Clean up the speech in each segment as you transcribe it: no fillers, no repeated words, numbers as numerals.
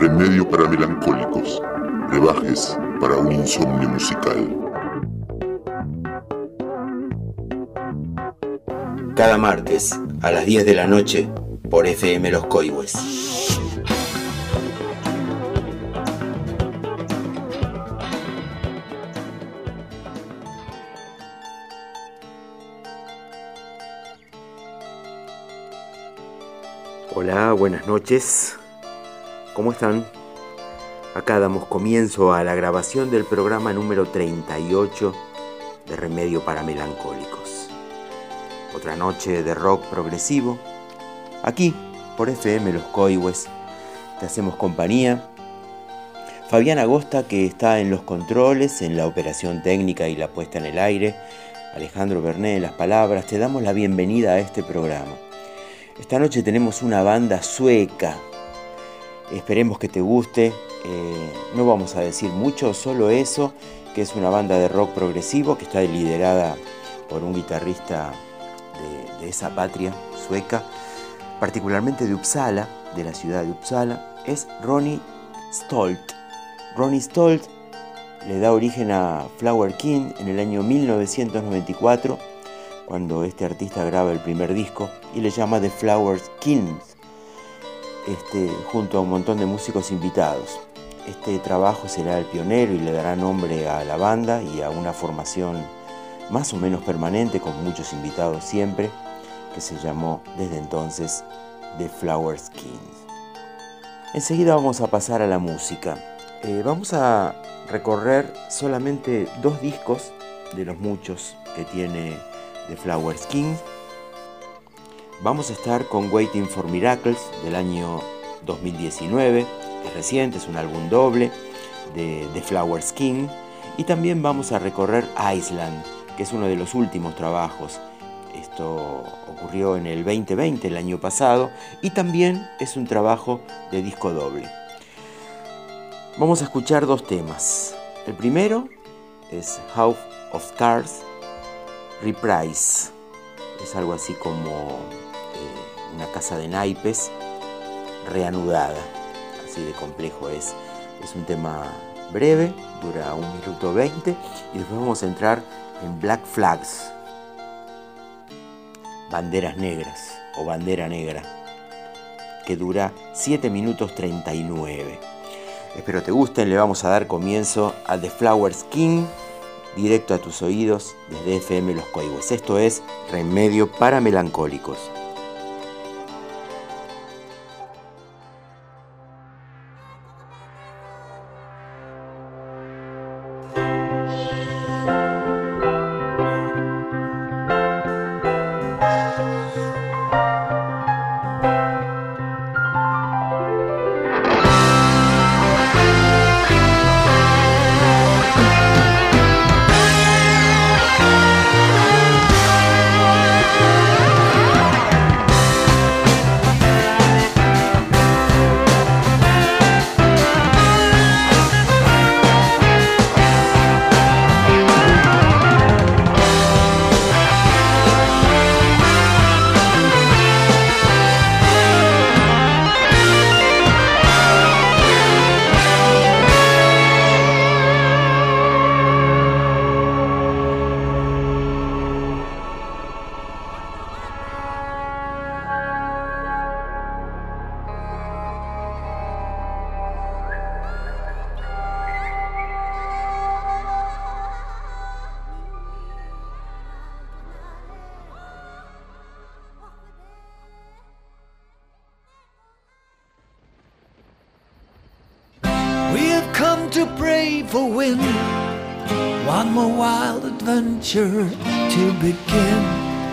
Remedio para melancólicos, brebajes para un insomnio musical. Cada martes a las 10 de la noche por FM Los Coihues. Hola, buenas noches. ¿Cómo están? Acá damos comienzo a la grabación del programa número 38 de Remedio para Melancólicos. Otra noche de rock progresivo. Aquí, por FM Los Coihues, te hacemos compañía. Fabián Agosta, que está en los controles, en la operación técnica y la puesta en el aire. Alejandro Bernet en las palabras. Te damos la bienvenida a este programa. Esta noche tenemos una banda sueca. Esperemos que te guste. No vamos a decir mucho, solo eso, que es una banda de rock progresivo que está liderada por un guitarrista de esa patria sueca, particularmente de Uppsala, de la ciudad de Uppsala, es Ronny Stolt. Ronny Stolt le da origen a Flower King en el año 1994, cuando este artista graba el primer disco y le llama The Flower Kings, junto a un montón de músicos invitados. Este trabajo será el pionero y le dará nombre a la banda y a una formación más o menos permanente, con muchos invitados siempre, que se llamó desde entonces The Flower Kings. Enseguida vamos a pasar a la música. Vamos a recorrer solamente 2 discos de los muchos que tiene The Flower Kings. Vamos a estar con Waiting for Miracles del año 2019, es reciente, es un álbum doble de The Flower King, y también vamos a recorrer Island, que es uno de los últimos trabajos. Esto ocurrió en el 2020, el año pasado, y también es un trabajo de disco doble. Vamos a escuchar 2 temas. El primero es House of Cards Reprise. Es algo así como una casa de naipes reanudada. Así de complejo es. Es un tema breve, dura 1 minuto 20, y después vamos a entrar en Black Flags, banderas negras o bandera negra, que dura 7 minutos 39. Espero te gusten. Le vamos a dar comienzo a The Flower King, directo a tus oídos desde FM Los Coihues. Esto es Remedio para Melancólicos. To pray for wind, one more wild adventure to begin.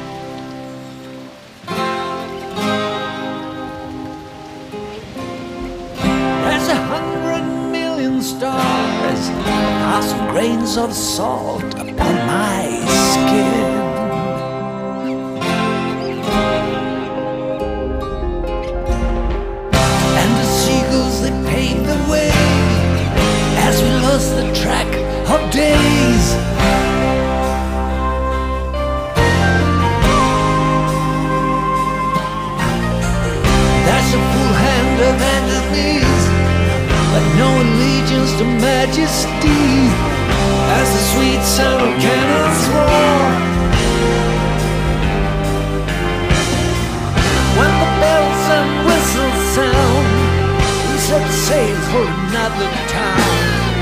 There's 100 million stars, 1,000 grains of salt upon my skin. And the seagulls, they pave the way as we lost the track of days. There's a full hand of enemies is deep as the sweet sound of cannons roar. When the bells and whistles sound, we set sail for another town.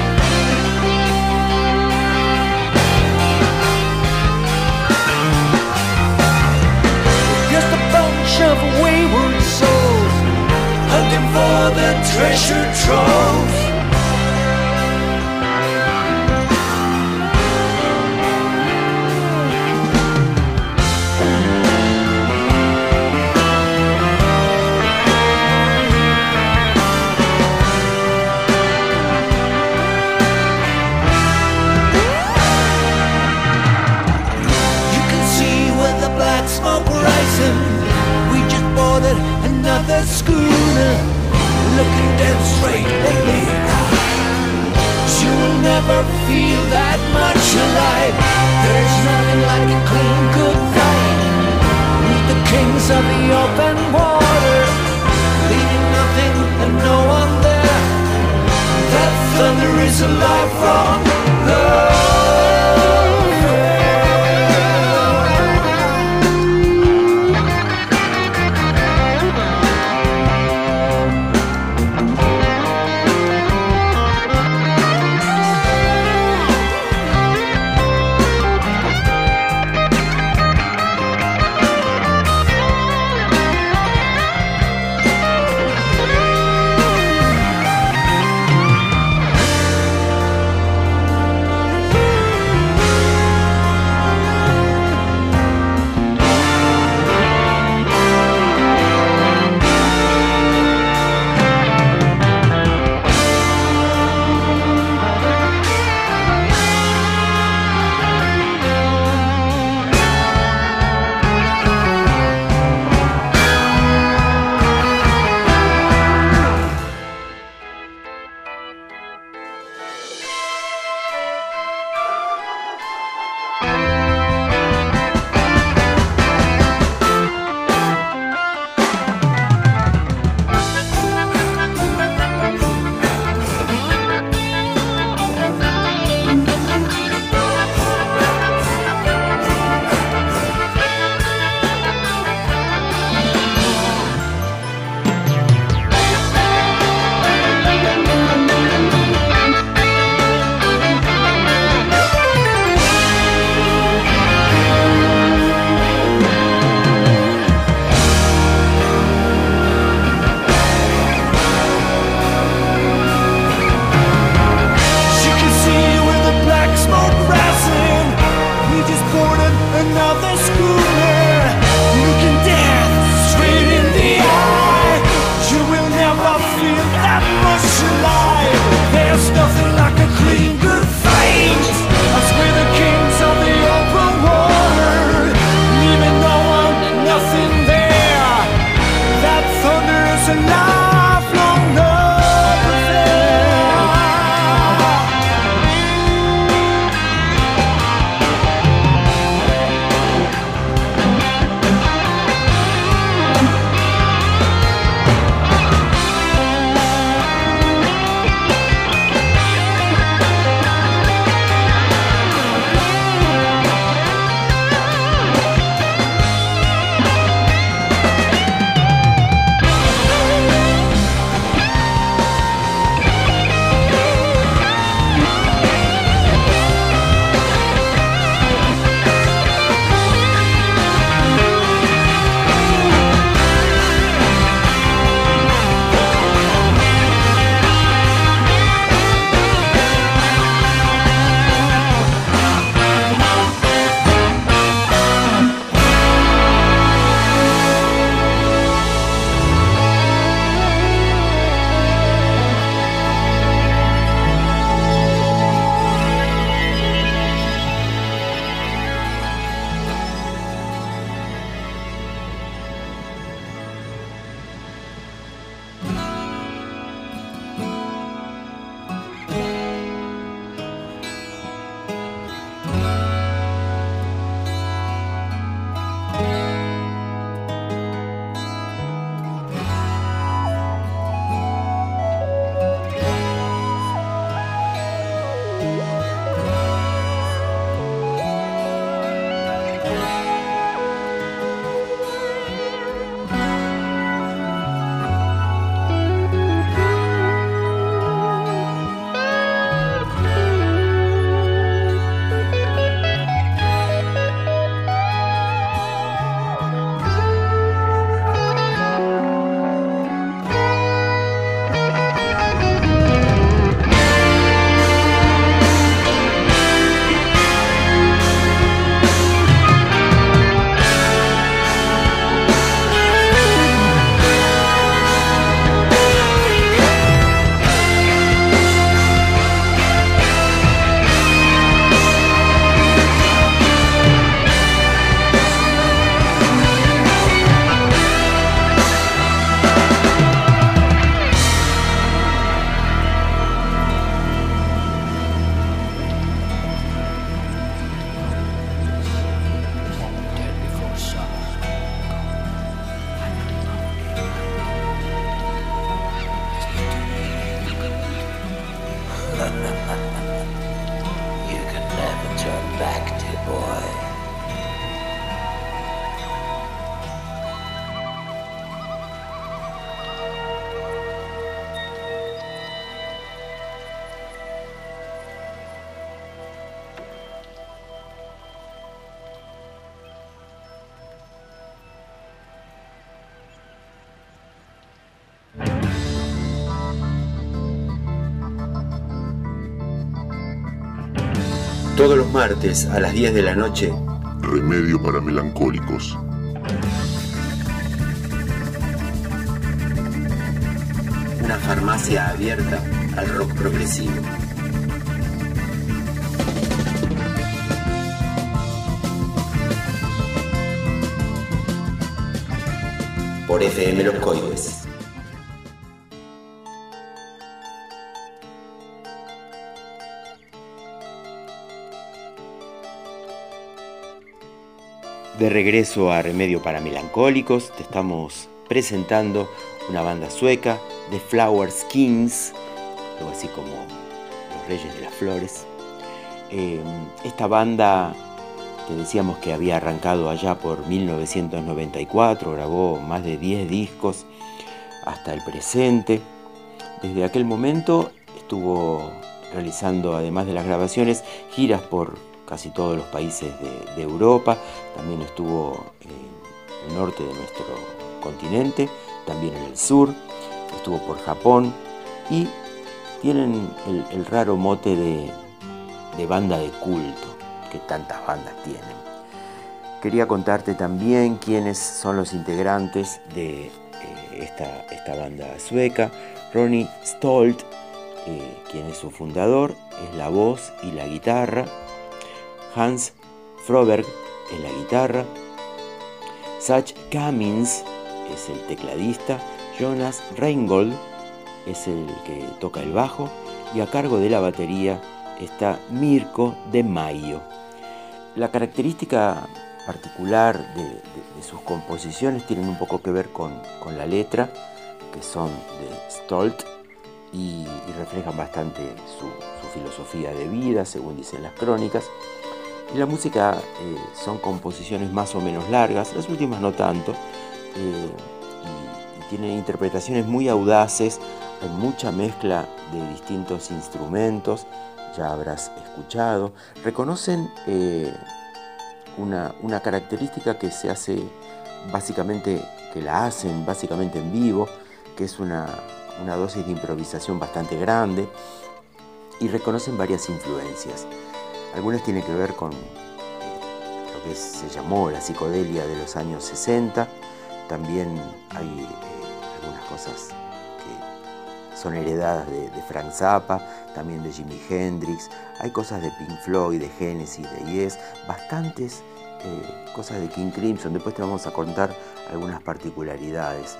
Just a bunch of wayward souls hunting for the treasure trove. Smoke rising, we just boarded another schooner, looking dead straight at me. She will never feel that much alive. There's nothing like a clean, good fight. Meet the kings of the open water, leaving nothing and no one there. That thunder is a life from love. Todos los martes a las 10 de la noche, Remedio para Melancólicos. Una farmacia abierta al rock progresivo. Por FM Los Coihues. De regreso a Remedio para Melancólicos, te estamos presentando una banda sueca, The Flower Kings, algo así como los Reyes de las Flores. Esta banda, te decíamos que había arrancado allá por 1994, grabó más de 10 discos hasta el presente. Desde aquel momento estuvo realizando, además de las grabaciones, giras por casi todos los países de Europa. También estuvo en el norte de nuestro continente, también en el sur, estuvo por Japón y tienen el raro mote de banda de culto que tantas bandas tienen. Quería contarte también quiénes son los integrantes de esta banda sueca. Ronny Stolt, quien es su fundador, es la voz y la guitarra. Hans Froberg en la guitarra, Sach Kamins es el tecladista, Jonas Reingold es el que toca el bajo y a cargo de la batería está Mirko de Maio. La característica particular de sus composiciones tienen un poco que ver con la letra, que son de Stolt y reflejan bastante su filosofía de vida, según dicen las crónicas. Y la música son composiciones más o menos largas, las últimas no tanto, y tienen interpretaciones muy audaces, hay mucha mezcla de distintos instrumentos, ya habrás escuchado. Reconocen una característica que se hace básicamente, que la hacen básicamente en vivo, que es una dosis de improvisación bastante grande, y reconocen varias influencias. Algunas tienen que ver con lo que se llamó la psicodelia de los años 60. También hay algunas cosas que son heredadas de Frank Zappa, también de Jimi Hendrix. Hay cosas de Pink Floyd, de Genesis, de Yes, bastantes cosas de King Crimson. Después te vamos a contar algunas particularidades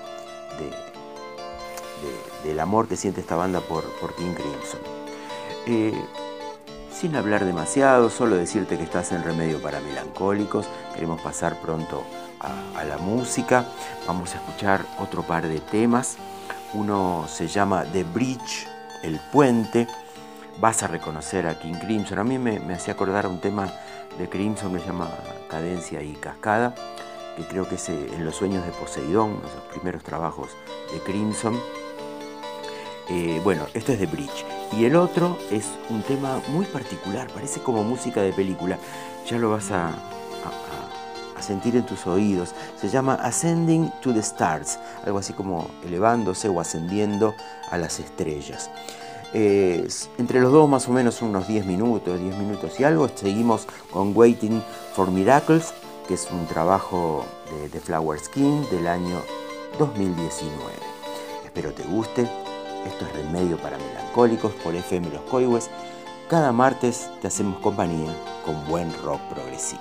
del amor que siente esta banda por King Crimson. Sin hablar demasiado, solo decirte que estás en Remedio para Melancólicos. Queremos pasar pronto a la música. Vamos a escuchar otro par de temas. Uno se llama The Bridge, el puente. Vas a reconocer a King Crimson. A mí me hacía acordar un tema de Crimson que se llama Cadencia y Cascada, que creo que es En los sueños de Poseidón, uno de los primeros trabajos de Crimson. Bueno, esto es The Bridge. Y el otro es un tema muy particular, parece como música de película. Ya lo vas a sentir en tus oídos. Se llama Ascending to the Stars, algo así como elevándose o ascendiendo a las estrellas. Entre los dos más o menos unos 10 minutos y algo. Seguimos con Waiting for Miracles, que es un trabajo de The Flower Kings del año 2019. Espero te guste. Esto es Remedio para Melancólicos por FM Los Coihues. Cada martes te hacemos compañía con buen rock progresivo.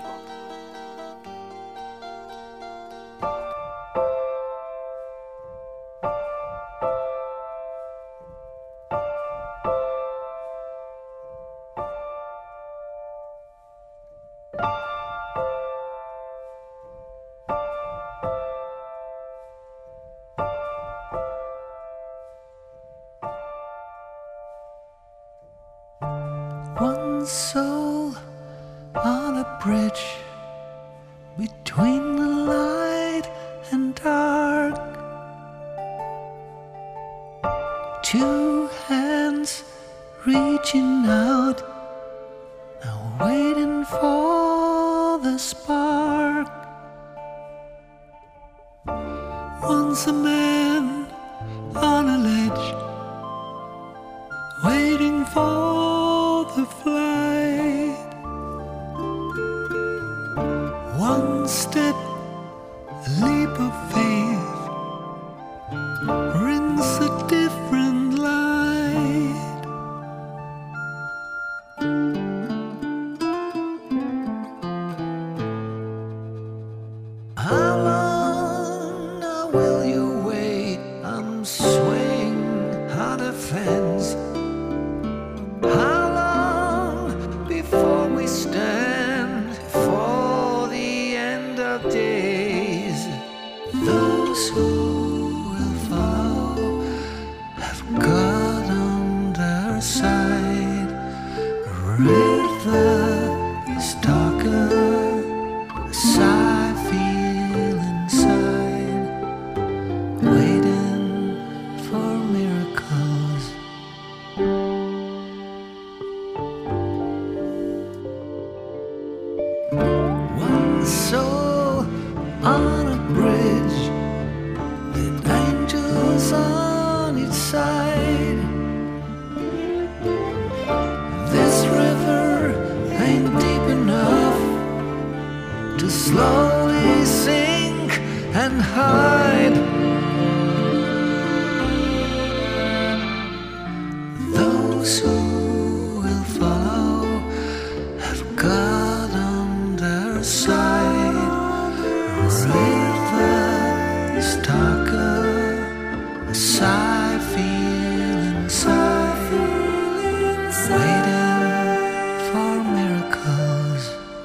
One soul on a bridge between the light and dark. Two hands reaching out, now waiting for the spark. Once a man on a ledge, waiting for the flight. One step, a leap of faith, brings a different light. How long now will you wait? I'm swaying on a fence. How long before we stand for the end of days? Those who will follow have got on their side. A river is darker, a sigh feel inside, waiting for miracles. One soul on a bridge, with angels on its side. This river ain't deep enough to slowly sink and hide. Those who will follow have God on their side. A river is darker, a sigh feel inside, waiting for miracles.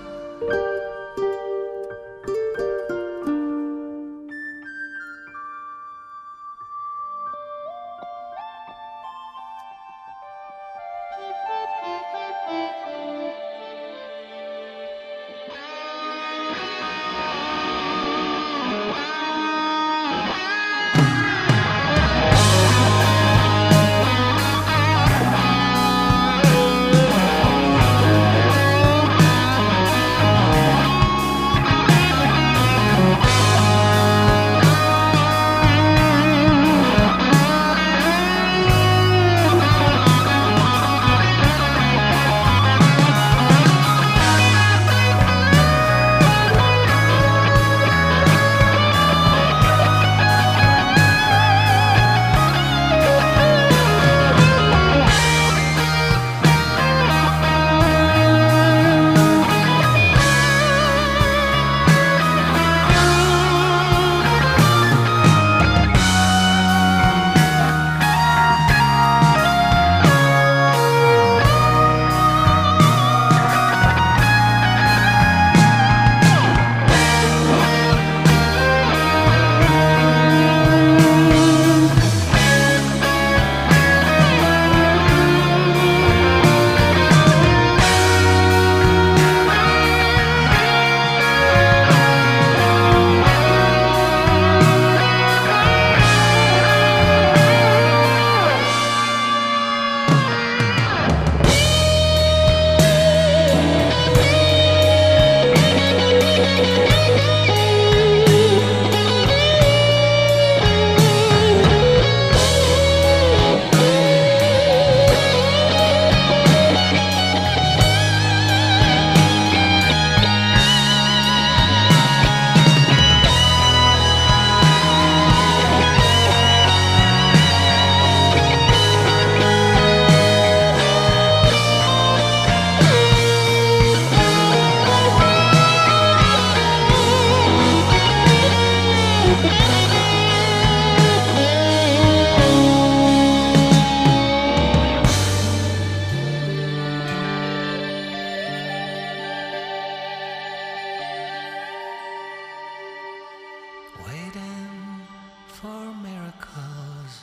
Waiting for miracles.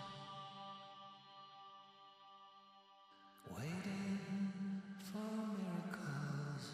Waiting for miracles.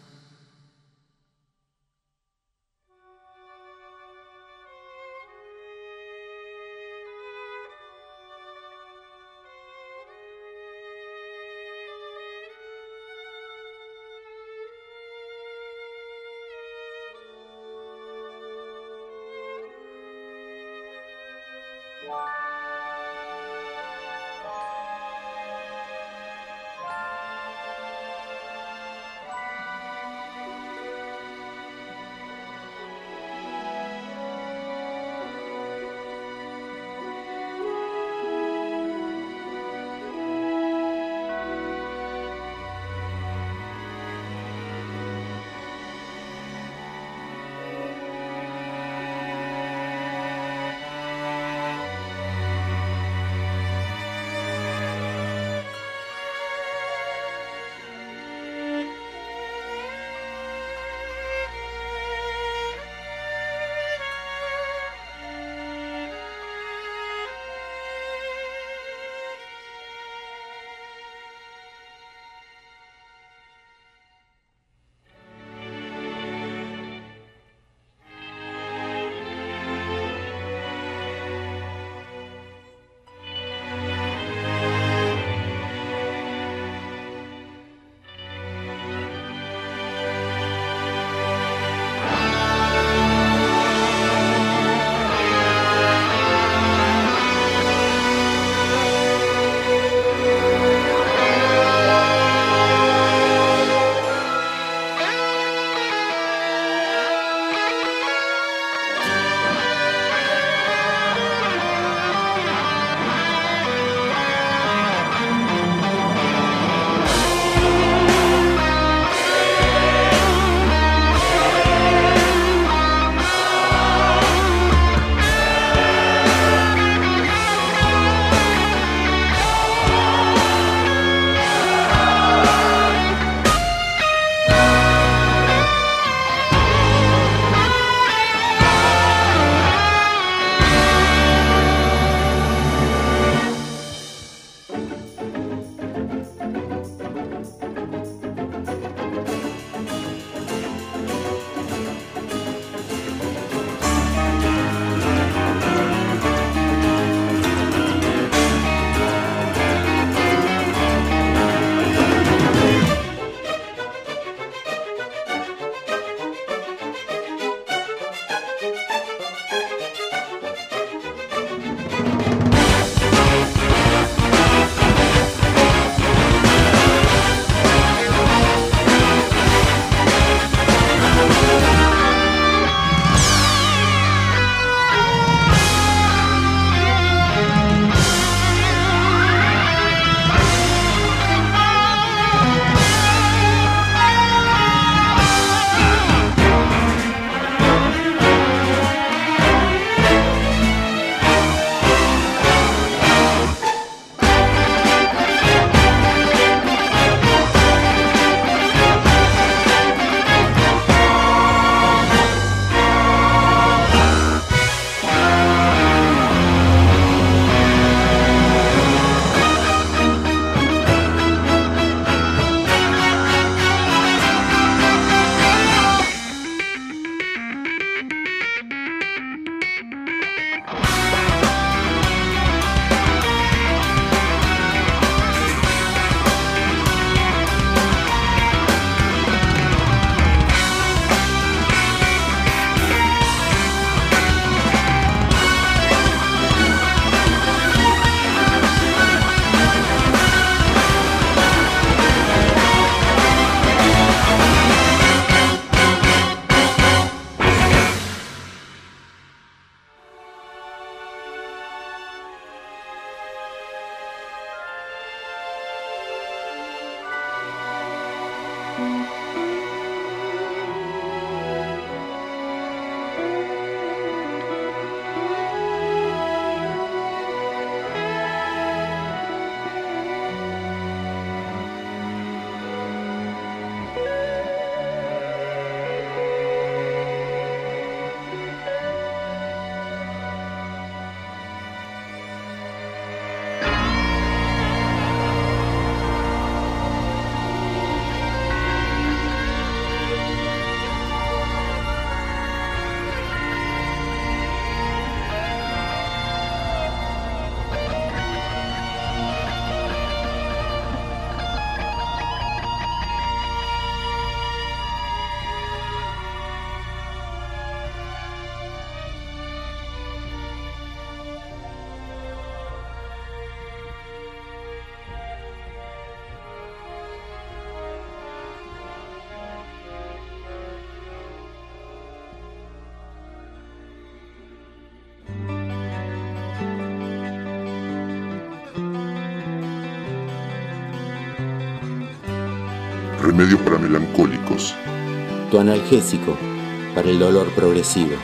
remedio para melancólicos. Tu analgésico para el dolor progresivo.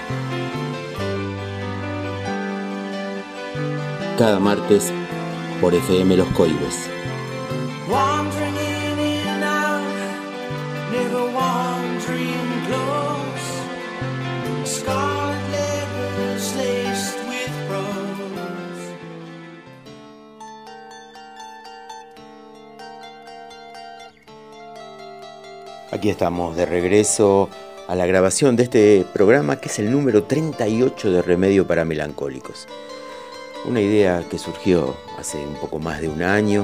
Cada martes por FM Los Coihues. Wandering in and out, never wandering close. Scarlet letters laced with rose. Aquí estamos de regreso a la grabación de este programa que es el número 38 de Remedio para Melancólicos. Una idea que surgió hace un poco más de un año,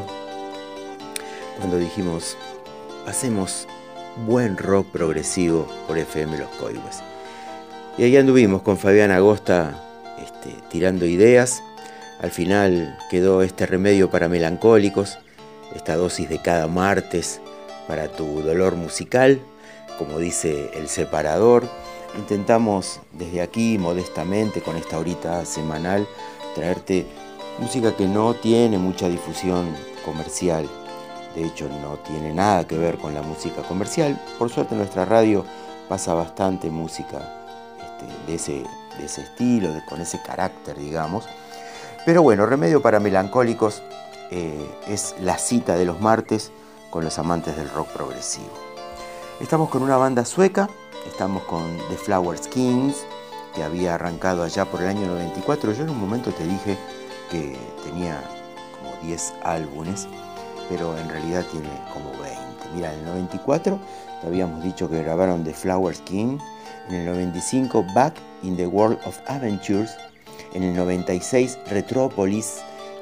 cuando dijimos, hacemos buen rock progresivo por FM Los Coihues. Y ahí anduvimos con Fabián Agosta tirando ideas. Al final quedó este remedio para melancólicos, esta dosis de cada martes para tu dolor musical, como dice el separador. Intentamos desde aquí, modestamente, con esta horita semanal, traerte música que no tiene mucha difusión comercial. De hecho, no tiene nada que ver con la música comercial. Por suerte, en nuestra radio pasa bastante música de ese estilo, con ese carácter, digamos. Pero bueno, Remedio para Melancólicos es la cita de los martes con los amantes del rock progresivo. Estamos con una banda sueca, estamos con The Flower Skins, que había arrancado allá por el año 94. Yo en un momento te dije que tenía como 10 álbumes, pero en realidad tiene como 20. Mira, en el 94 te habíamos dicho que grabaron The Flower Skin, en el 95 Back in the World of Adventures, en el 96 Retropolis,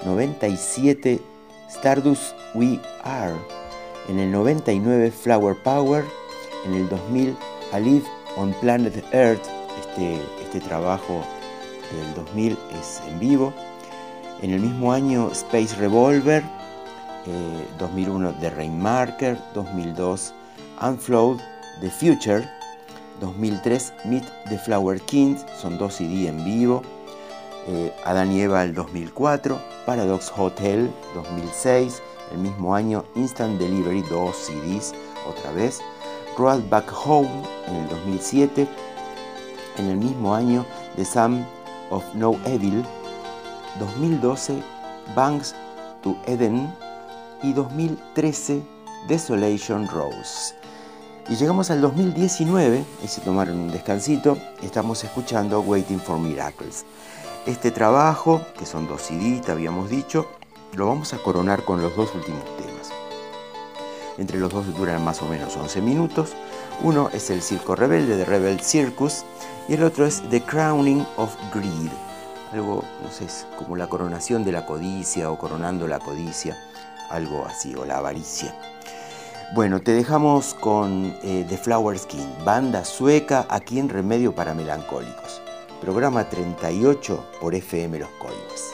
97 Stardust We Are, en el 99 Flower Power, en el 2000 I Live on Planet Earth. Este trabajo del 2000 es en vivo. En el mismo año Space Revolver, 2001 The Rainmaker, 2002 Unflowed The Future, 2003 Meet the Flower Kings, son 2 CD en vivo. Adán y Eva el 2004, Paradox Hotel 2006, el mismo año Instant Delivery, 2 CDs otra vez. Road Back Home en el 2007, en el mismo año The Son of No Evil, 2012 Banks to Eden y 2013 Desolation Rose. Y llegamos al 2019, y si tomaron un descansito, estamos escuchando Waiting for Miracles. Este trabajo, que son 2 CD, te habíamos dicho, lo vamos a coronar con los 2 últimos temas. Entre los dos duran más o menos 11 minutos. Uno es el Circo Rebelde de Rebel Circus y el otro es The Crowning of Greed. Algo, no sé, es como la coronación de la codicia o coronando la codicia, algo así, o la avaricia. Bueno, te dejamos con The Flower Skin, banda sueca aquí en Remedio para Melancólicos. Programa 38 por FM Los Coihues.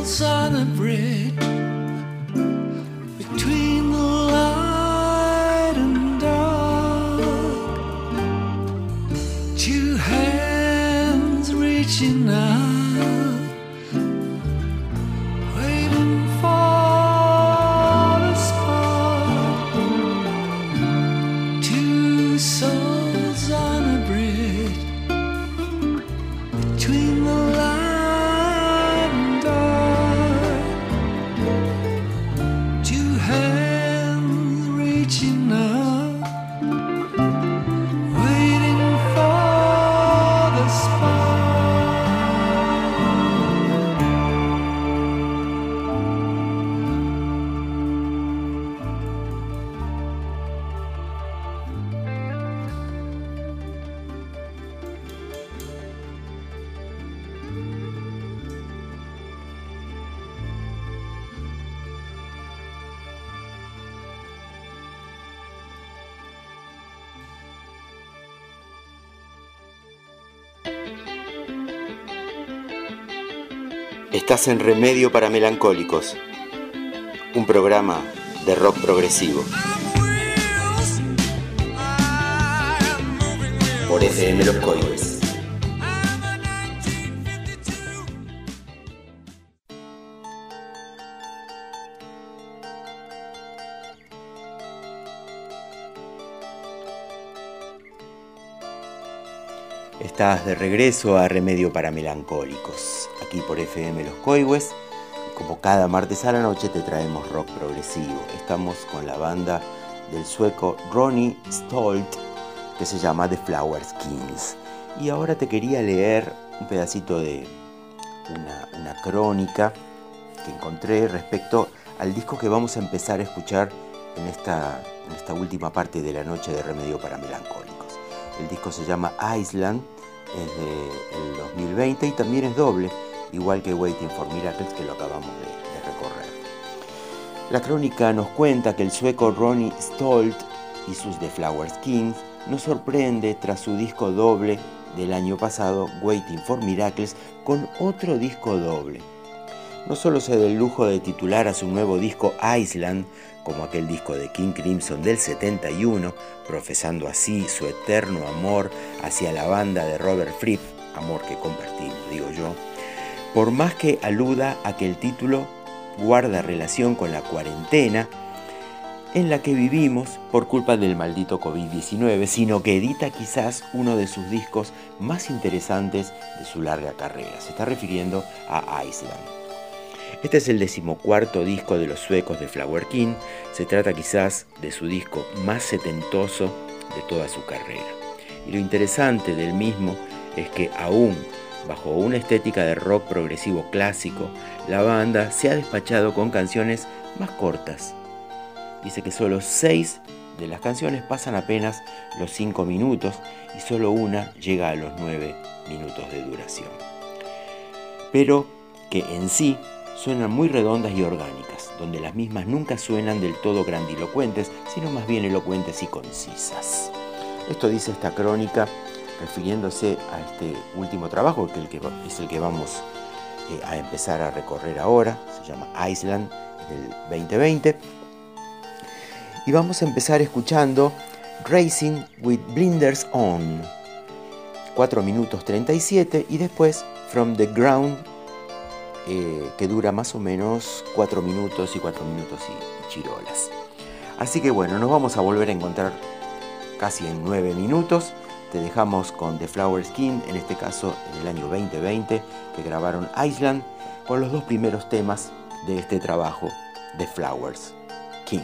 souls on a bridge between the light and dark. Two hands reaching out, waiting for the spark. Two souls on a bridge between the light and dark. Two hands reaching out, waiting for the spark. Estás en Remedio para Melancólicos, un programa de rock progresivo. Por FM Los Coihues. Estás de regreso a Remedio para Melancólicos, aquí por FM Los Coihues. Como cada martes a la noche te traemos rock progresivo. Estamos con la banda del sueco Ronny Stolt, que se llama The Flower Kings. Y ahora te quería leer un pedacito de una crónica que encontré respecto al disco que vamos a empezar a escuchar en esta última parte de la noche de Remedio para Melancólicos. El disco se llama Island, es del 2020 y también es doble, igual que Waiting for Miracles, que lo acabamos de recorrer. La crónica nos cuenta que el sueco Ronny Stolt y sus The Flower Kings nos sorprende tras su disco doble del año pasado, Waiting for Miracles, con otro disco doble. No solo se da el lujo de titular a su nuevo disco Island, como aquel disco de King Crimson del 71, profesando así su eterno amor hacia la banda de Robert Fripp, amor que compartimos, digo yo, por más que aluda a que el título guarda relación con la cuarentena en la que vivimos por culpa del maldito COVID-19, sino que edita quizás uno de sus discos más interesantes de su larga carrera. Se está refiriendo a Island. Este es el 14º disco de los suecos de Flower King. Se trata quizás de su disco más setentoso de toda su carrera. Y lo interesante del mismo es que aún bajo una estética de rock progresivo clásico, la banda se ha despachado con canciones más cortas. Dice que solo 6 de las canciones pasan apenas los 5 minutos y solo una llega a los 9 minutos de duración. Pero que en sí suenan muy redondas y orgánicas, donde las mismas nunca suenan del todo grandilocuentes, sino más bien elocuentes y concisas. Esto dice esta crónica refiriéndose a este último trabajo, que es el que vamos a empezar a recorrer ahora. Se llama Island, del 2020. Y vamos a empezar escuchando Racing with Blinders On, 4 minutos 37, y después From the Ground, que dura más o menos 4 minutos y 4 minutos y chirolas. Así que bueno, nos vamos a volver a encontrar casi en 9 minutos. Te dejamos con The Flower King, en este caso en el año 2020, que grabaron Island, con los 2 primeros temas de este trabajo, The Flower King.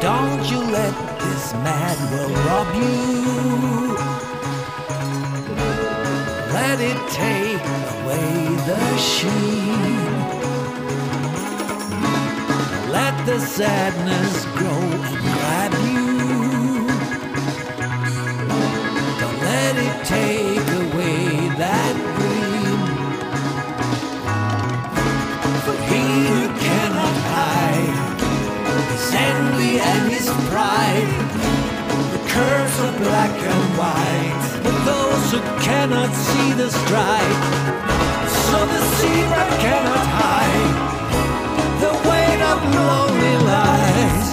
Don't you let this mad world rob you. Let it take away the sheen. Let the sadness grow and grab you. Don't let it take away that dream. For he who cannot hide his envy and his pride, the curse of black and white, but those who cannot see the stripe, so the zebra cannot hide the weight of lonely lies.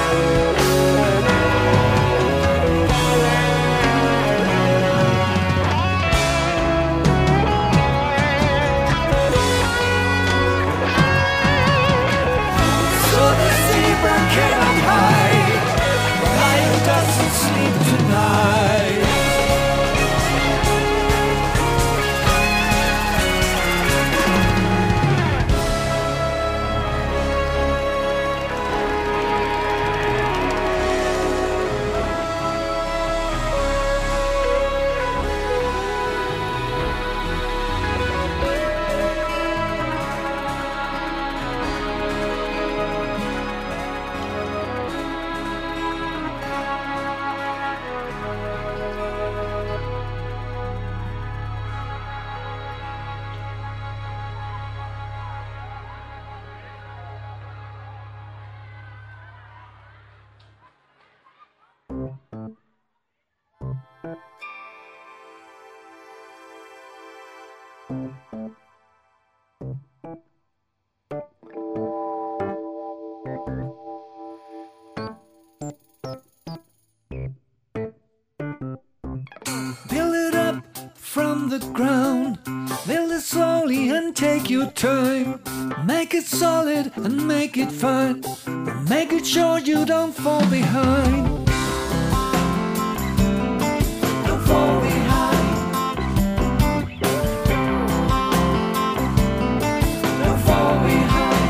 So the zebra cannot hide, the lion doesn't sleep tonight. Build it up from the ground, build it slowly and take your time. Make it solid and make it fine, and make it sure you don't fall behind. Don't fall behind. Don't fall behind.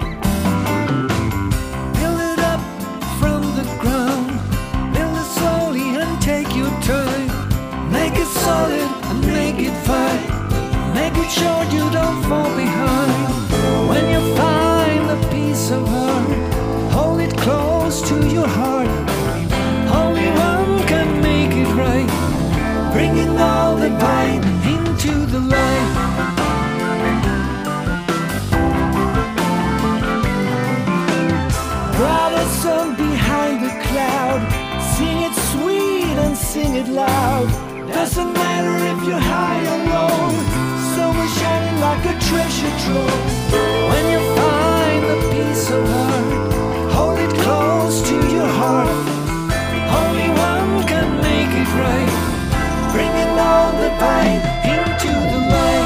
Build it up from the ground, build it slowly and take your time. Make it solid and make it fine, make it sure you don't fall behind. When you find a piece of heart, hold it close to your heart. Only one can make it right, bringing all the pain into the light. Brighter sun behind the cloud, sing it sweet and sing it loud. Doesn't matter if you're high or low, silver shining like a treasure trove. When you find a piece of heart, hold it close to your heart. Only one can make it right, bringing all the pain into the light.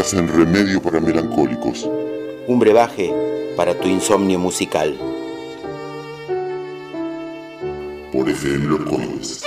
Estás en Remedio para Melancólicos. Un brebaje para tu insomnio musical. Por FM Los Códigos.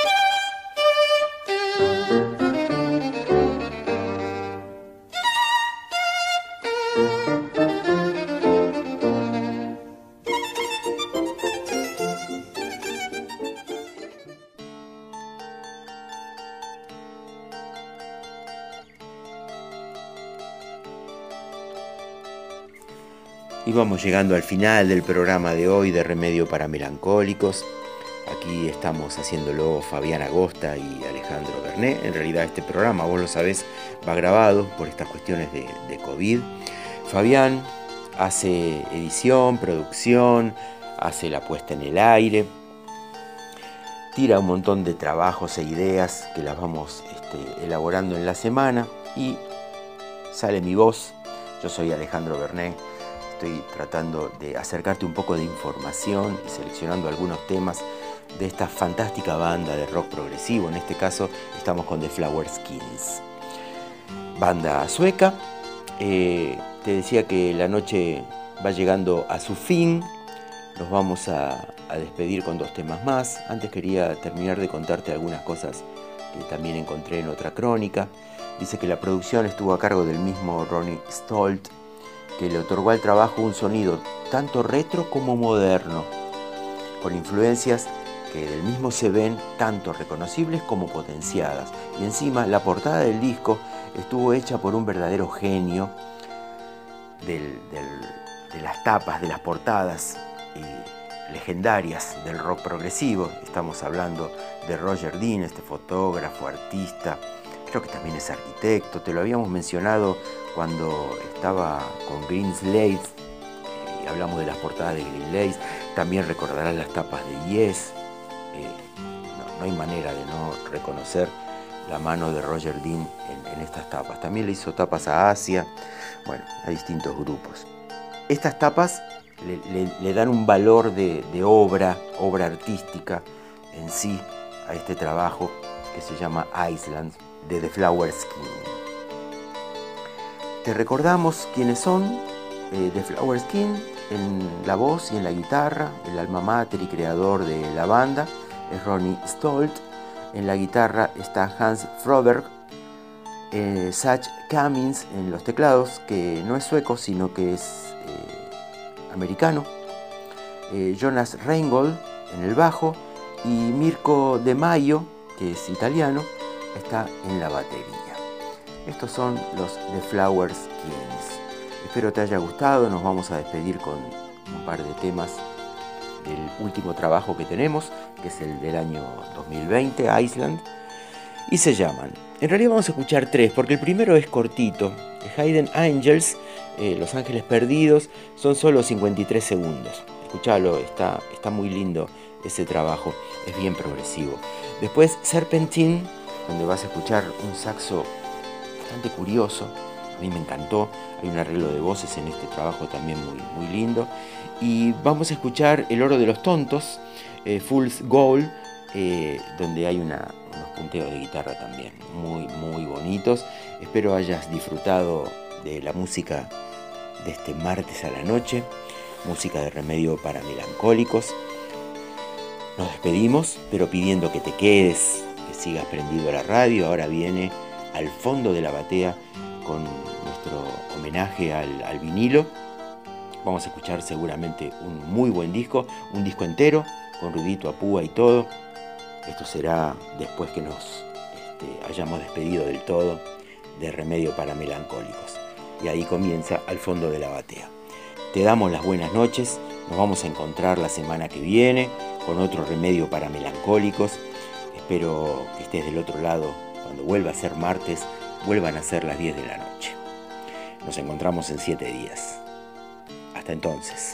Y vamos llegando al final del programa de hoy de Remedio para Melancólicos. Aquí estamos haciéndolo Fabián Agosta y Alejandro Bernet. En realidad este programa, vos lo sabés, va grabado por estas cuestiones de COVID. Fabián hace edición, producción, hace la puesta en el aire, tira un montón de trabajos e ideas que las vamos elaborando en la semana y sale mi voz. Yo soy Alejandro Bernet. Estoy tratando de acercarte un poco de información y seleccionando algunos temas de esta fantástica banda de rock progresivo. En este caso estamos con The Flower Skins, banda sueca. Te decía que la noche va llegando a su fin. Nos vamos a despedir con 2 temas más. Antes quería terminar de contarte algunas cosas que también encontré en otra crónica. Dice que la producción estuvo a cargo del mismo Ronnie Stolt, que le otorgó al trabajo un sonido tanto retro como moderno, con influencias que del mismo se ven tanto reconocibles como potenciadas. Y encima la portada del disco estuvo hecha por un verdadero genio de las tapas, de las portadas legendarias del rock progresivo. Estamos hablando de Roger Dean, este fotógrafo, artista, creo que también es arquitecto. Te lo habíamos mencionado cuando estaba con Greenslace, y hablamos de las portadas de Greenslace. También recordarás las tapas de Yes. No hay manera de no reconocer la mano de Roger Dean en estas tapas. También le hizo tapas a Asia, bueno, a distintos grupos. Estas tapas le dan un valor de obra artística en sí a este trabajo que se llama Island, de The Flower Skin. Te recordamos quiénes son. The Flower Skin en la voz y en la guitarra, el alma mater y creador de la banda es Ronnie Stolt. En la guitarra está Hans Froberg. Zach Cummins en los teclados, que no es sueco sino que es americano. Jonas Reingold en el bajo y Mirko De Maio, que es italiano, está en la batería. Estos son los The Flower Skins. Espero te haya gustado. Nos vamos a despedir con un par de temas del último trabajo que tenemos, que es el del año 2020, Island, y se llaman, en realidad vamos a escuchar 3, porque el primero es cortito, Hidden Angels, Los Ángeles Perdidos, son solo 53 segundos. Escuchalo, está muy lindo ese trabajo, es bien progresivo. Después Serpentine, donde vas a escuchar un saxo bastante curioso, a mí me encantó. Hay un arreglo de voces en este trabajo también muy lindo. Y vamos a escuchar El Oro de los Tontos, Fool's Gold, donde hay unos punteos de guitarra también muy bonitos. Espero hayas disfrutado de la música de este martes a la noche, música de Remedio para Melancólicos. Nos despedimos, pero pidiendo que te quedes, que sigas prendido a la radio. Ahora viene Al Fondo de la Batea con nuestro homenaje al vinilo. Vamos a escuchar seguramente un muy buen disco, un disco entero, con ruidito a púa y todo. Esto será después que nos hayamos despedido del todo de Remedio para Melancólicos. Y ahí comienza Al Fondo de la Batea. Te damos las buenas noches. Nos vamos a encontrar la semana que viene con otro Remedio para Melancólicos. Espero que estés del otro lado cuando vuelva a ser martes, vuelvan a ser las 10 de la noche. Nos encontramos en 7 días. Hasta entonces.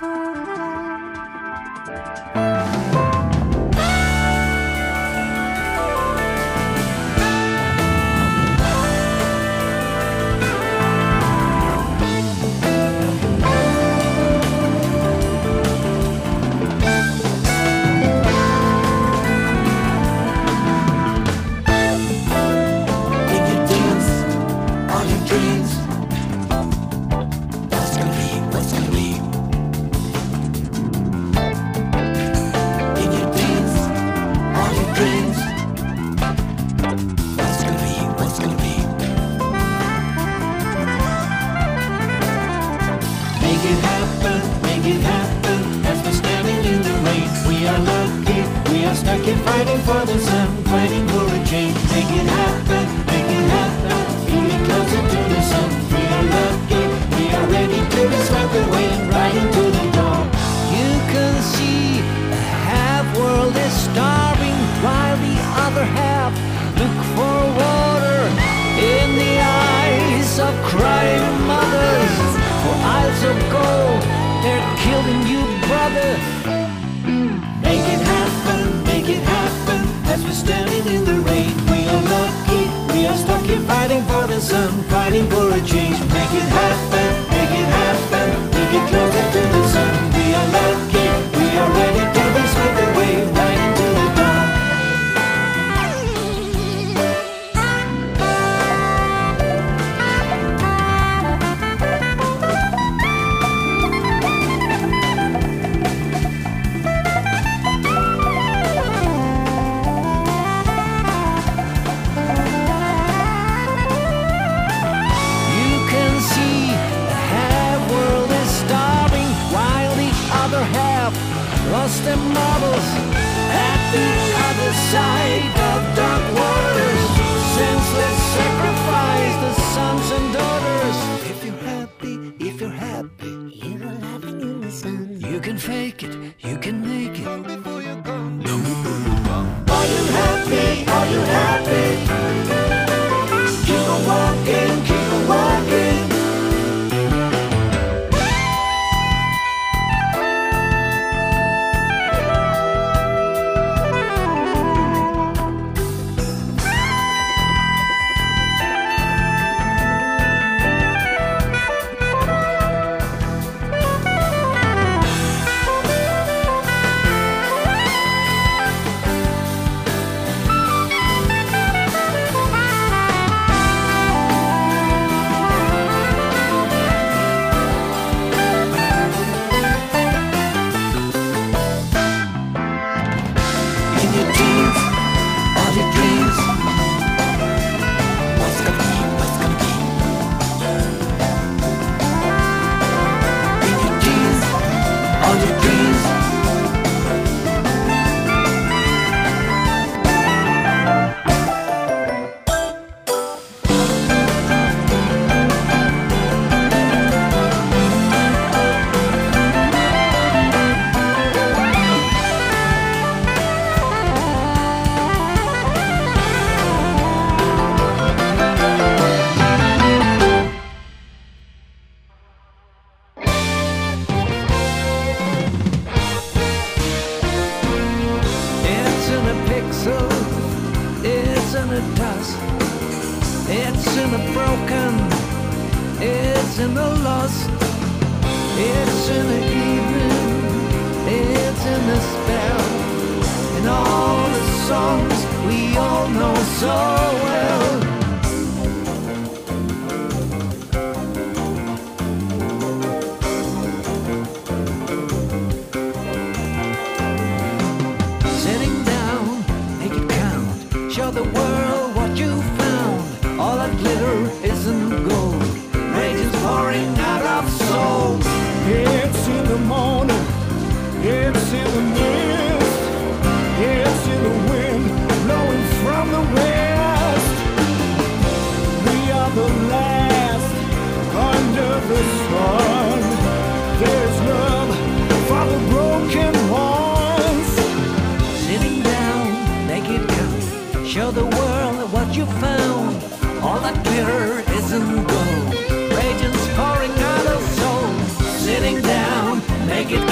Make it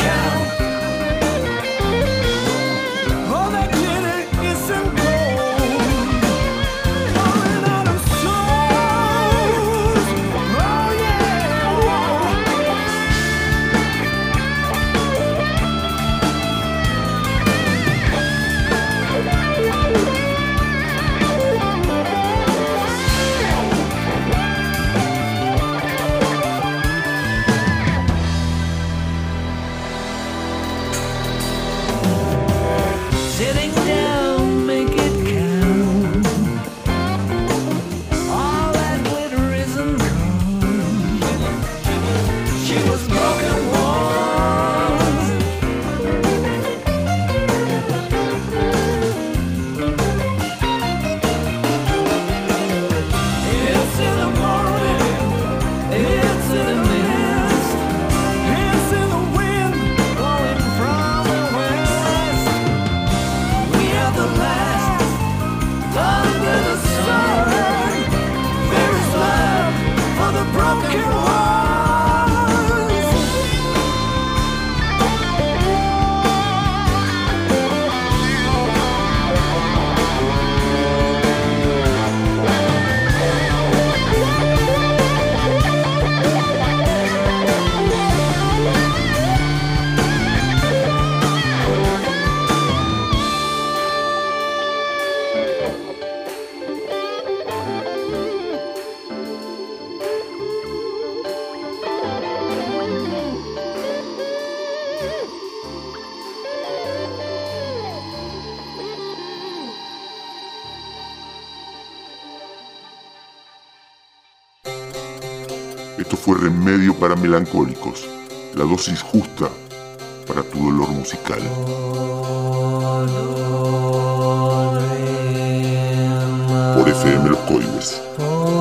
Esto fue Remedio para Melancólicos, la dosis justa para tu dolor musical. Por FM Los Coibes.